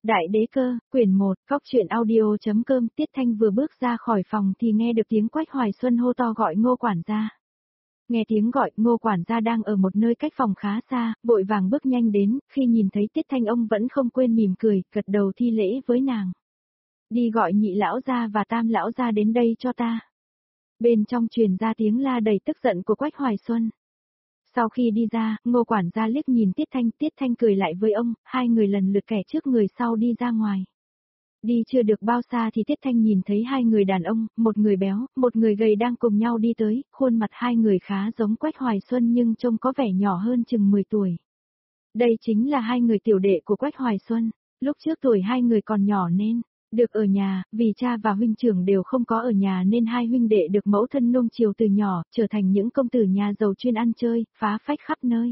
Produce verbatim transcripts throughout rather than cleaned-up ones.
Đại đế cơ, quyển một, Cóc truyện audio.com. Tiết Thanh vừa bước ra khỏi phòng thì nghe được tiếng Quách Hoài Xuân hô to gọi Ngô quản gia. Nghe tiếng gọi, Ngô quản gia đang ở một nơi cách phòng khá xa, vội vàng bước nhanh đến, khi nhìn thấy Tiết Thanh ông vẫn không quên mỉm cười, gật đầu thi lễ với nàng. Đi gọi nhị lão gia và tam lão gia đến đây cho ta. Bên trong truyền ra tiếng la đầy tức giận của Quách Hoài Xuân. Sau khi đi ra, Ngô quản gia liếc nhìn Tiết Thanh, Tiết Thanh cười lại với ông, hai người lần lượt kẻ trước người sau đi ra ngoài. Đi chưa được bao xa thì Tiết Thanh nhìn thấy hai người đàn ông, một người béo, một người gầy đang cùng nhau đi tới, khuôn mặt hai người khá giống Quách Hoài Xuân nhưng trông có vẻ nhỏ hơn chừng mười tuổi. Đây chính là hai người tiểu đệ của Quách Hoài Xuân, lúc trước tuổi hai người còn nhỏ nên được ở nhà, vì cha và huynh trưởng đều không có ở nhà nên hai huynh đệ được mẫu thân nuông chiều từ nhỏ, trở thành những công tử nhà giàu chuyên ăn chơi, phá phách khắp nơi.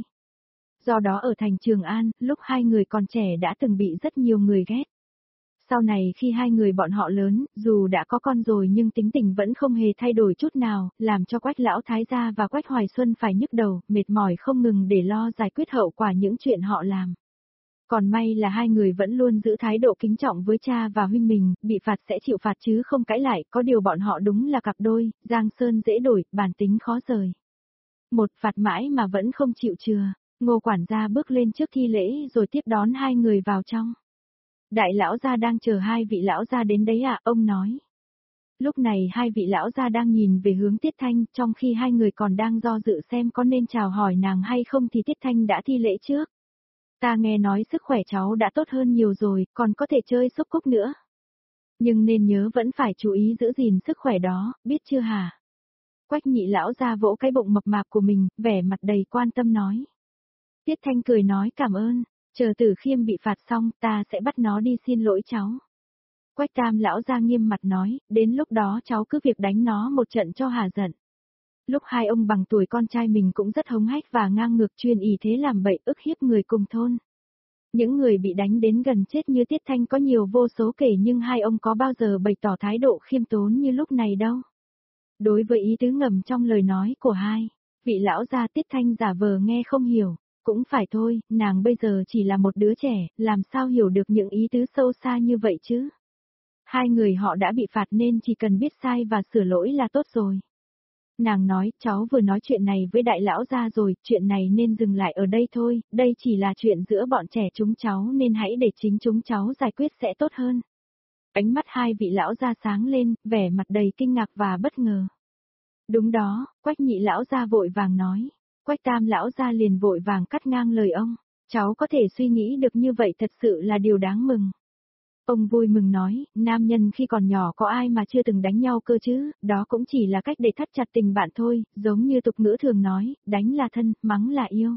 Do đó ở thành Trường An, lúc hai người còn trẻ đã từng bị rất nhiều người ghét. Sau này khi hai người bọn họ lớn, dù đã có con rồi nhưng tính tình vẫn không hề thay đổi chút nào, làm cho Quách Lão Thái gia và Quách Hoài Xuân phải nhức đầu, mệt mỏi không ngừng để lo giải quyết hậu quả những chuyện họ làm. Còn may là hai người vẫn luôn giữ thái độ kính trọng với cha và huynh mình, bị phạt sẽ chịu phạt chứ không cãi lại, có điều bọn họ đúng là cặp đôi, giang sơn dễ đổi, bản tính khó rời. Một phạt mãi mà vẫn không chịu chừa, Ngô quản gia bước lên trước thi lễ rồi tiếp đón hai người vào trong. Đại lão gia đang chờ hai vị lão gia đến đấy à, ông nói. Lúc này hai vị lão gia đang nhìn về hướng Tiết Thanh, trong khi hai người còn đang do dự xem có nên chào hỏi nàng hay không thì Tiết Thanh đã thi lễ trước. Ta nghe nói sức khỏe cháu đã tốt hơn nhiều rồi, còn có thể chơi xúc cúc nữa. Nhưng nên nhớ vẫn phải chú ý giữ gìn sức khỏe đó, biết chưa hả? Quách nhị lão ra vỗ cái bụng mập mạp của mình, vẻ mặt đầy quan tâm nói. Tiết Thanh cười nói cảm ơn, chờ Tử Khiêm bị phạt xong ta sẽ bắt nó đi xin lỗi cháu. Quách tam lão ra nghiêm mặt nói, đến lúc đó cháu cứ việc đánh nó một trận cho hả giận. Lúc hai ông bằng tuổi con trai mình cũng rất hống hách và ngang ngược chuyên ý thế làm bậy ức hiếp người cùng thôn. Những người bị đánh đến gần chết như Tiết Thanh có nhiều vô số kể nhưng hai ông có bao giờ bày tỏ thái độ khiêm tốn như lúc này đâu. Đối với ý tứ ngầm trong lời nói của hai, vị lão gia Tiết Thanh giả vờ nghe không hiểu, cũng phải thôi, nàng bây giờ chỉ là một đứa trẻ, làm sao hiểu được những ý tứ sâu xa như vậy chứ. Hai người họ đã bị phạt nên chỉ cần biết sai và sửa lỗi là tốt rồi. Nàng nói, cháu vừa nói chuyện này với đại lão gia rồi, chuyện này nên dừng lại ở đây thôi, đây chỉ là chuyện giữa bọn trẻ chúng cháu nên hãy để chính chúng cháu giải quyết sẽ tốt hơn. Ánh mắt hai vị lão gia sáng lên, vẻ mặt đầy kinh ngạc và bất ngờ. Đúng đó, Quách nhị lão gia vội vàng nói. Quách tam lão gia liền vội vàng cắt ngang lời ông. Cháu có thể suy nghĩ được như vậy thật sự là điều đáng mừng. Ông vui mừng nói, nam nhân khi còn nhỏ có ai mà chưa từng đánh nhau cơ chứ, đó cũng chỉ là cách để thắt chặt tình bạn thôi, giống như tục ngữ thường nói, đánh là thân, mắng là yêu.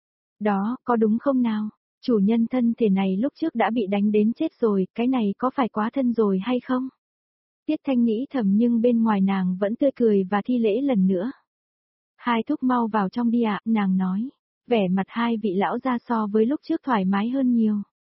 Đó, có đúng không nào? Chủ nhân thân thể này lúc trước đã bị đánh đến chết rồi, cái này có phải quá thân rồi hay không? Tiết Thanh nghĩ thầm nhưng bên ngoài nàng vẫn tươi cười và thi lễ lần nữa. Hai thúc mau vào trong đi ạ, nàng nói, vẻ mặt hai vị lão gia so với lúc trước thoải mái hơn nhiều.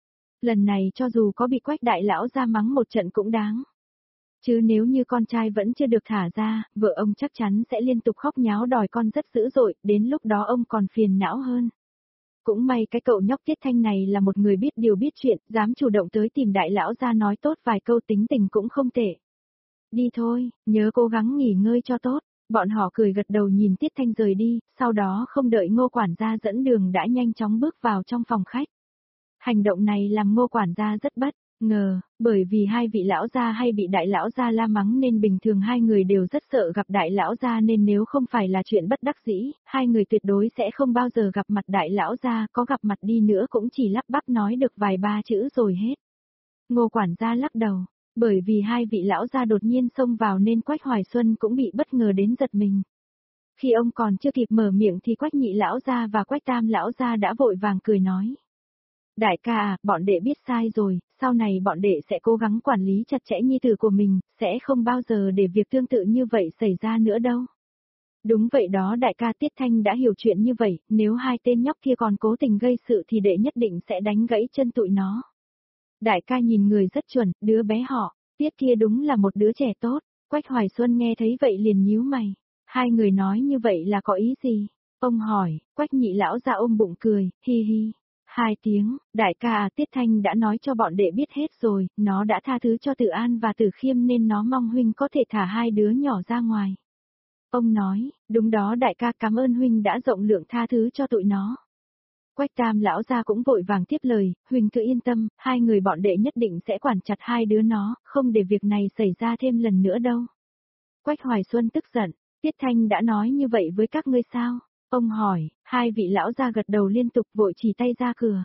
Lần này cho dù có bị Quách đại lão ra mắng một trận cũng đáng. Chứ nếu như con trai vẫn chưa được thả ra, vợ ông chắc chắn sẽ liên tục khóc nháo đòi con rất dữ dội, đến lúc đó ông còn phiền não hơn. Cũng may cái cậu nhóc Tiết Thanh này là một người biết điều biết chuyện, dám chủ động tới tìm đại lão ra nói tốt vài câu tính tình cũng không tệ. Đi thôi, nhớ cố gắng nghỉ ngơi cho tốt. Bọn họ cười gật đầu nhìn Tiết Thanh rời đi, sau đó không đợi Ngô quản gia dẫn đường đã nhanh chóng bước vào trong phòng khách. Hành động này làm Ngô quản gia rất bất ngờ, bởi vì hai vị lão gia hay bị đại lão gia la mắng nên bình thường hai người đều rất sợ gặp đại lão gia nên nếu không phải là chuyện bất đắc dĩ, hai người tuyệt đối sẽ không bao giờ gặp mặt đại lão gia, có gặp mặt đi nữa cũng chỉ lắp bắp nói được vài ba chữ rồi hết. Ngô quản gia lắc đầu, bởi vì hai vị lão gia đột nhiên xông vào nên Quách Hoài Xuân cũng bị bất ngờ đến giật mình. Khi ông còn chưa kịp mở miệng thì Quách nhị lão gia và Quách tam lão gia đã vội vàng cười nói. Đại ca à, bọn đệ biết sai rồi, sau này bọn đệ sẽ cố gắng quản lý chặt chẽ nhi tử của mình, sẽ không bao giờ để việc tương tự như vậy xảy ra nữa đâu. Đúng vậy đó đại ca, Tiết Thanh đã hiểu chuyện như vậy, nếu hai tên nhóc kia còn cố tình gây sự thì đệ nhất định sẽ đánh gãy chân tụi nó. Đại ca nhìn người rất chuẩn, đứa bé họ, Tiết kia đúng là một đứa trẻ tốt. Quách Hoài Xuân nghe thấy vậy liền nhíu mày. Hai người nói như vậy là có ý gì? Ông hỏi, Quách nhị lão ra ôm bụng cười, hi hi. Hai tiếng, đại ca à, Tiết Thanh đã nói cho bọn đệ biết hết rồi, nó đã tha thứ cho Tử An và Tử Khiêm nên nó mong huynh có thể thả hai đứa nhỏ ra ngoài. Ông nói, đúng đó đại ca, cảm ơn huynh đã rộng lượng tha thứ cho tụi nó. Quách Tam lão gia cũng vội vàng tiếp lời, huynh cứ yên tâm, hai người bọn đệ nhất định sẽ quản chặt hai đứa nó, không để việc này xảy ra thêm lần nữa đâu. Quách Hoài Xuân tức giận, Tiết Thanh đã nói như vậy với các ngươi sao? Ông hỏi, hai vị lão gia gật đầu liên tục vội chỉ tay ra cửa.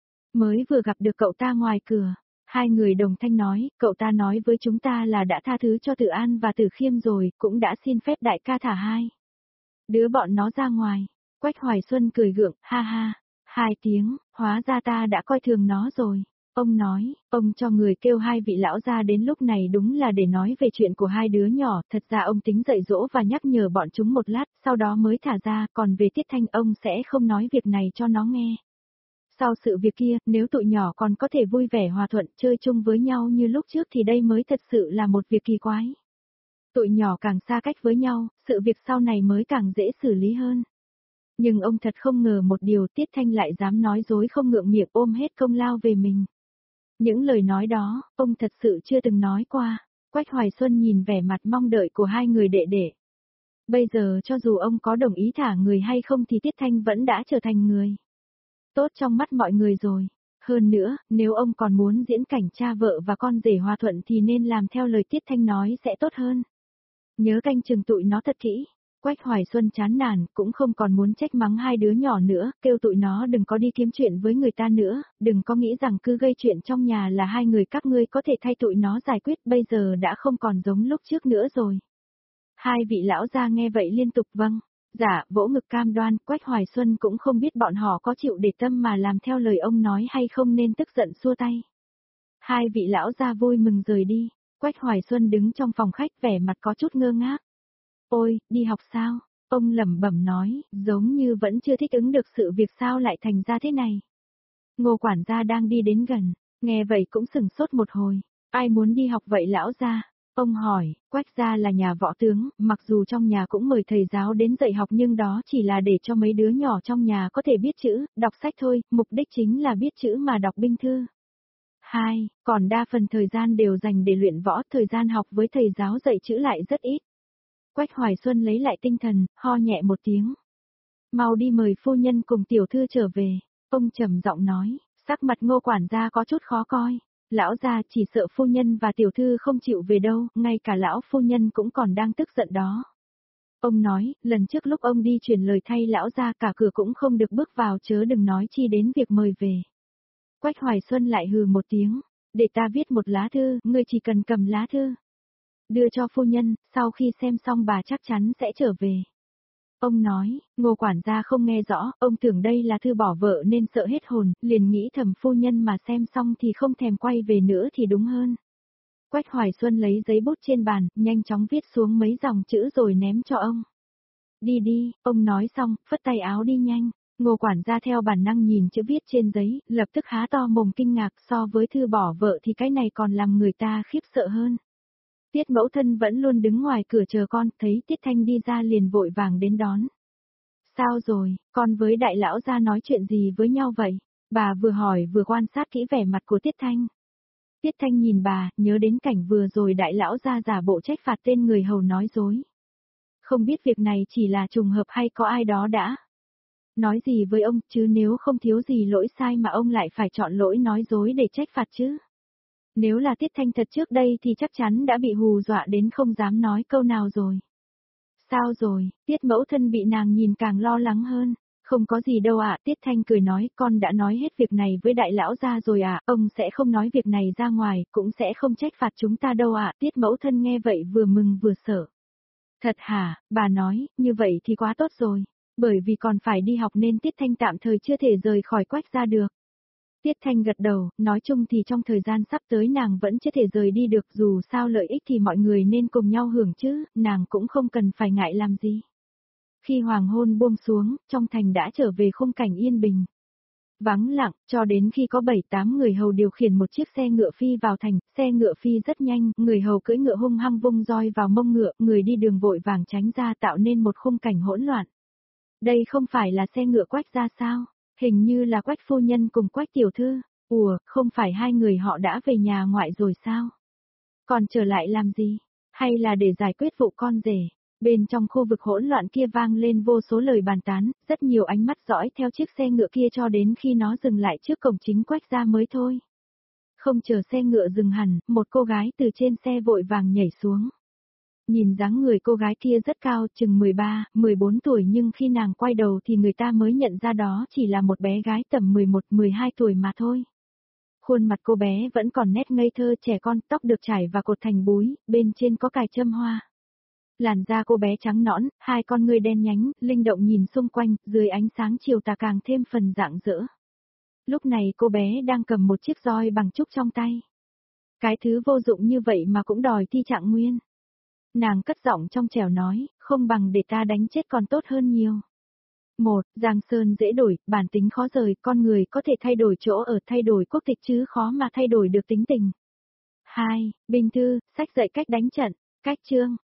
Mới vừa gặp được cậu ta ngoài cửa, hai người đồng thanh nói, cậu ta nói với chúng ta là đã tha thứ cho Tử An và Tử Khiêm rồi, cũng đã xin phép đại ca thả hai đứa bọn nó ra ngoài. Quách Hoài Xuân cười gượng, ha ha, hai tiếng, hóa ra ta đã coi thường nó rồi. Ông nói, ông cho người kêu hai vị lão ra đến lúc này đúng là để nói về chuyện của hai đứa nhỏ, thật ra ông tính dạy dỗ và nhắc nhở bọn chúng một lát, sau đó mới thả ra, còn về Tiết Thanh ông sẽ không nói việc này cho nó nghe. Sau sự việc kia, nếu tụi nhỏ còn có thể vui vẻ hòa thuận chơi chung với nhau như lúc trước thì đây mới thật sự là một việc kỳ quái. Tụi nhỏ càng xa cách với nhau, sự việc sau này mới càng dễ xử lý hơn. Nhưng ông thật không ngờ một điều, Tiết Thanh lại dám nói dối không ngượng miệng ôm hết công lao về mình. Những lời nói đó, ông thật sự chưa từng nói qua. Quách Hoài Xuân nhìn vẻ mặt mong đợi của hai người đệ đệ. Bây giờ cho dù ông có đồng ý thả người hay không thì Tiết Thanh vẫn đã trở thành người tốt trong mắt mọi người rồi. Hơn nữa, nếu ông còn muốn diễn cảnh cha vợ và con rể hòa thuận thì nên làm theo lời Tiết Thanh nói sẽ tốt hơn. Nhớ canh chừng tụi nó thật kỹ. Quách Hoài Xuân chán nản, cũng không còn muốn trách mắng hai đứa nhỏ nữa, kêu tụi nó đừng có đi kiếm chuyện với người ta nữa, đừng có nghĩ rằng cứ gây chuyện trong nhà là hai người các ngươi có thể thay tụi nó giải quyết, bây giờ đã không còn giống lúc trước nữa rồi. Hai vị lão gia nghe vậy liên tục vâng, dạ, vỗ ngực cam đoan, Quách Hoài Xuân cũng không biết bọn họ có chịu để tâm mà làm theo lời ông nói hay không nên tức giận xua tay. Hai vị lão gia vui mừng rời đi, Quách Hoài Xuân đứng trong phòng khách vẻ mặt có chút ngơ ngác. Ôi, đi học sao? Ông lẩm bẩm nói, giống như vẫn chưa thích ứng được sự việc sao lại thành ra thế này. Ngô quản gia đang đi đến gần, nghe vậy cũng sừng sốt một hồi. Ai muốn đi học vậy lão gia? Ông hỏi, Quách gia là nhà võ tướng, mặc dù trong nhà cũng mời thầy giáo đến dạy học nhưng đó chỉ là để cho mấy đứa nhỏ trong nhà có thể biết chữ, đọc sách thôi, mục đích chính là biết chữ mà đọc binh thư. Hai, còn đa phần thời gian đều dành để luyện võ, thời gian học với thầy giáo dạy chữ lại rất ít. Quách Hoài Xuân lấy lại tinh thần, ho nhẹ một tiếng. Mau đi mời phu nhân cùng tiểu thư trở về. Ông trầm giọng nói, sắc mặt Ngô quản gia có chút khó coi. Lão gia chỉ sợ phu nhân và tiểu thư không chịu về đâu, ngay cả lão phu nhân cũng còn đang tức giận đó. Ông nói, lần trước lúc ông đi truyền lời thay lão gia cả cửa cũng không được bước vào chớ đừng nói chi đến việc mời về. Quách Hoài Xuân lại hừ một tiếng, để ta viết một lá thư, ngươi chỉ cần cầm lá thư đưa cho phu nhân, sau khi xem xong bà chắc chắn sẽ trở về. Ông nói, Ngô quản gia không nghe rõ, ông tưởng đây là thư bỏ vợ nên sợ hết hồn, liền nghĩ thầm phu nhân mà xem xong thì không thèm quay về nữa thì đúng hơn. Quách Hoài Xuân lấy giấy bút trên bàn, nhanh chóng viết xuống mấy dòng chữ rồi ném cho ông. Đi đi, ông nói xong, phất tay áo đi nhanh. Ngô quản gia theo bản năng nhìn chữ viết trên giấy, lập tức há to mồm kinh ngạc, so với thư bỏ vợ thì cái này còn làm người ta khiếp sợ hơn. Tiết mẫu thân vẫn luôn đứng ngoài cửa chờ con, thấy Tiết Thanh đi ra liền vội vàng đến đón. Sao rồi, con với đại lão gia nói chuyện gì với nhau vậy? Bà vừa hỏi vừa quan sát kỹ vẻ mặt của Tiết Thanh. Tiết Thanh nhìn bà, nhớ đến cảnh vừa rồi đại lão gia giả bộ trách phạt tên người hầu nói dối. Không biết việc này chỉ là trùng hợp hay có ai đó đã nói gì với ông, chứ nếu không thiếu gì lỗi sai mà ông lại phải chọn lỗi nói dối để trách phạt chứ. Nếu là Tiết Thanh thật trước đây thì chắc chắn đã bị hù dọa đến không dám nói câu nào rồi. Sao rồi, Tiết mẫu thân bị nàng nhìn càng lo lắng hơn. Không có gì đâu ạ, Tiết Thanh cười nói, con đã nói hết việc này với đại lão gia rồi ạ, ông sẽ không nói việc này ra ngoài, cũng sẽ không trách phạt chúng ta đâu ạ. Tiết mẫu thân nghe vậy vừa mừng vừa sợ. Thật hả, bà nói, như vậy thì quá tốt rồi. Bởi vì còn phải đi học nên Tiết Thanh tạm thời chưa thể rời khỏi Quách gia được. Tiết Thanh gật đầu, nói chung thì trong thời gian sắp tới nàng vẫn chưa thể rời đi được, dù sao lợi ích thì mọi người nên cùng nhau hưởng chứ, nàng cũng không cần phải ngại làm gì. Khi hoàng hôn buông xuống, trong thành đã trở về khung cảnh yên bình. Vắng lặng, cho đến khi có bảy tám người hầu điều khiển một chiếc xe ngựa phi vào thành, xe ngựa phi rất nhanh, người hầu cưỡi ngựa hung hăng vung roi vào mông ngựa, người đi đường vội vàng tránh ra tạo nên một khung cảnh hỗn loạn. Đây không phải là xe ngựa Quách gia sao? Hình như là Quách phu nhân cùng Quách tiểu thư. Ủa, không phải hai người họ đã về nhà ngoại rồi sao? Còn trở lại làm gì? Hay là để giải quyết vụ con rể? Bên trong khu vực hỗn loạn kia vang lên vô số lời bàn tán, rất nhiều ánh mắt dõi theo chiếc xe ngựa kia cho đến khi nó dừng lại trước cổng chính Quách gia mới thôi. Không chờ xe ngựa dừng hẳn, một cô gái từ trên xe vội vàng nhảy xuống. Nhìn dáng người cô gái kia rất cao, chừng mười ba, mười bốn tuổi, nhưng khi nàng quay đầu thì người ta mới nhận ra đó chỉ là một bé gái tầm mười một, mười hai tuổi mà thôi. Khuôn mặt cô bé vẫn còn nét ngây thơ trẻ con, tóc được chải và cột thành búi, bên trên có cài châm hoa. Làn da cô bé trắng nõn, hai con ngươi đen nhánh, linh động nhìn xung quanh, dưới ánh sáng chiều tà càng thêm phần rạng rỡ. Lúc này cô bé đang cầm một chiếc roi bằng trúc trong tay. Cái thứ vô dụng như vậy mà cũng đòi thi trạng nguyên. Nàng cất giọng trong trẻo nói, không bằng để ta đánh chết còn tốt hơn nhiều. Một, Giang sơn dễ đổi, bản tính khó rời, con người có thể thay đổi chỗ ở, thay đổi quốc tịch chứ khó mà thay đổi được tính tình. Hai, Bình Thư, sách dạy cách đánh trận, cách chương.